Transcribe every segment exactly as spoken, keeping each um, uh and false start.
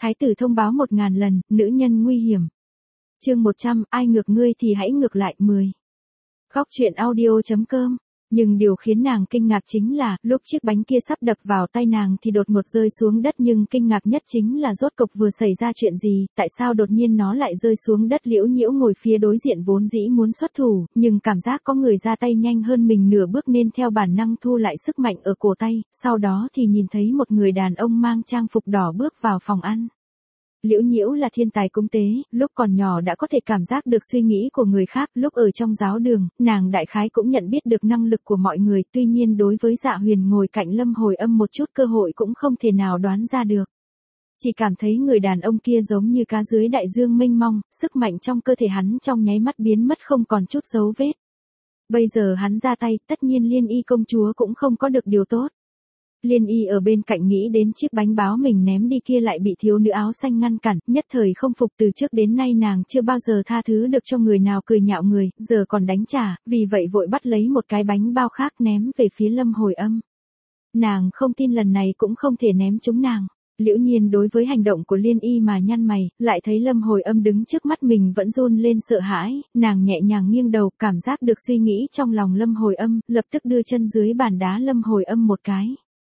Thái tử thông báo một ngàn lần, nữ nhân nguy hiểm. Chương một trăm, ai ngược ngươi thì hãy ngược lại. mười. Góc truyện audio chấm com. Nhưng điều khiến nàng kinh ngạc chính là, lúc chiếc bánh kia sắp đập vào tay nàng thì đột ngột rơi xuống đất, nhưng kinh ngạc nhất chính là rốt cục vừa xảy ra chuyện gì, tại sao đột nhiên nó lại rơi xuống đất. Liễu Nhiễu ngồi phía đối diện vốn dĩ muốn xuất thủ, nhưng cảm giác có người ra tay nhanh hơn mình nửa bước nên theo bản năng thu lại sức mạnh ở cổ tay, sau đó thì nhìn thấy một người đàn ông mang trang phục đỏ bước vào phòng ăn. Liễu Nhiễu là thiên tài cung tế, lúc còn nhỏ đã có thể cảm giác được suy nghĩ của người khác, lúc ở trong giáo đường, nàng đại khái cũng nhận biết được năng lực của mọi người, tuy nhiên đối với Dạ Huyền ngồi cạnh Lâm Hồi Âm một chút cơ hội cũng không thể nào đoán ra được. Chỉ cảm thấy người đàn ông kia giống như cá dưới đại dương mênh mông, sức mạnh trong cơ thể hắn trong nháy mắt biến mất không còn chút dấu vết. Bây giờ hắn ra tay, tất nhiên Liên Y công chúa cũng không có được điều tốt. Liên Y ở bên cạnh nghĩ đến chiếc bánh báo mình ném đi kia lại bị thiếu nữ áo xanh ngăn cản, nhất thời không phục, từ trước đến nay nàng chưa bao giờ tha thứ được cho người nào cười nhạo người, giờ còn đánh trả, vì vậy vội bắt lấy một cái bánh bao khác ném về phía Lâm Hồi Âm. Nàng không tin lần này cũng không thể ném trúng nàng. Liễu Nhiên đối với hành động của Liên Y mà nhăn mày, lại thấy Lâm Hồi Âm đứng trước mắt mình vẫn run lên sợ hãi, nàng nhẹ nhàng nghiêng đầu, cảm giác được suy nghĩ trong lòng Lâm Hồi Âm, lập tức đưa chân dưới bàn đá Lâm Hồi Âm một cái.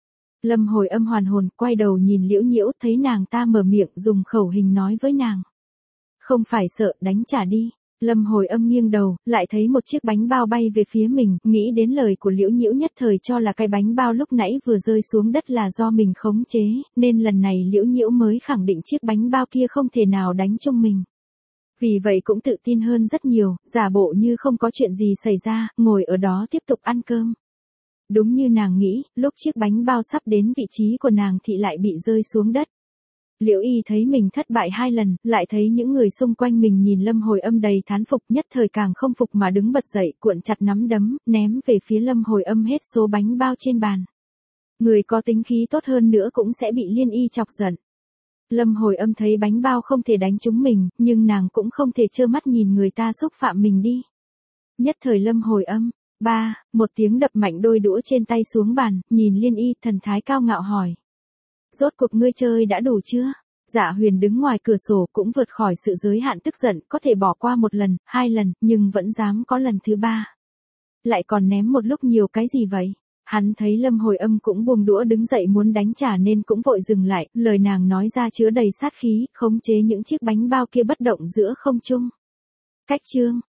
Lâm Hồi Âm hoàn hồn, quay đầu nhìn Liễu Nhiễu, thấy nàng ta mở miệng dùng khẩu hình nói với nàng. Không phải sợ, đánh trả đi. Lâm Hồi Âm nghiêng đầu, lại thấy một chiếc bánh bao bay về phía mình, nghĩ đến lời của Liễu Nhiễu nhất thời cho là cái bánh bao lúc nãy vừa rơi xuống đất là do mình khống chế, nên lần này Liễu Nhiễu mới khẳng định chiếc bánh bao kia không thể nào đánh trúng mình. Vì vậy cũng tự tin hơn rất nhiều, giả bộ như không có chuyện gì xảy ra, ngồi ở đó tiếp tục ăn cơm. Đúng như nàng nghĩ, lúc chiếc bánh bao sắp đến vị trí của nàng thì lại bị rơi xuống đất. Liễu Y thấy mình thất bại hai lần, lại thấy những người xung quanh mình nhìn Lâm Hồi Âm đầy thán phục, nhất thời càng không phục mà đứng bật dậy, cuộn chặt nắm đấm, ném về phía Lâm Hồi Âm hết số bánh bao trên bàn. Người có tính khí tốt hơn nữa cũng sẽ bị Liên Y chọc giận. Lâm Hồi Âm thấy bánh bao không thể đánh trúng mình, nhưng nàng cũng không thể trơ mắt nhìn người ta xúc phạm mình đi. Nhất thời Lâm Hồi Âm. Ba, một tiếng đập mạnh đôi đũa trên tay xuống bàn, nhìn Liên Y thần thái cao ngạo hỏi. Rốt cuộc ngươi chơi đã đủ chưa? Dạ Huyền đứng ngoài cửa sổ cũng vượt khỏi sự giới hạn tức giận, có thể bỏ qua một lần, hai lần, nhưng vẫn dám có lần thứ ba. Lại còn ném một lúc nhiều cái gì vậy? Hắn thấy Lâm Hồi Âm cũng buông đũa đứng dậy muốn đánh trả nên cũng vội dừng lại, lời nàng nói ra chứa đầy sát khí, khống chế những chiếc bánh bao kia bất động giữa không trung. Cách chương.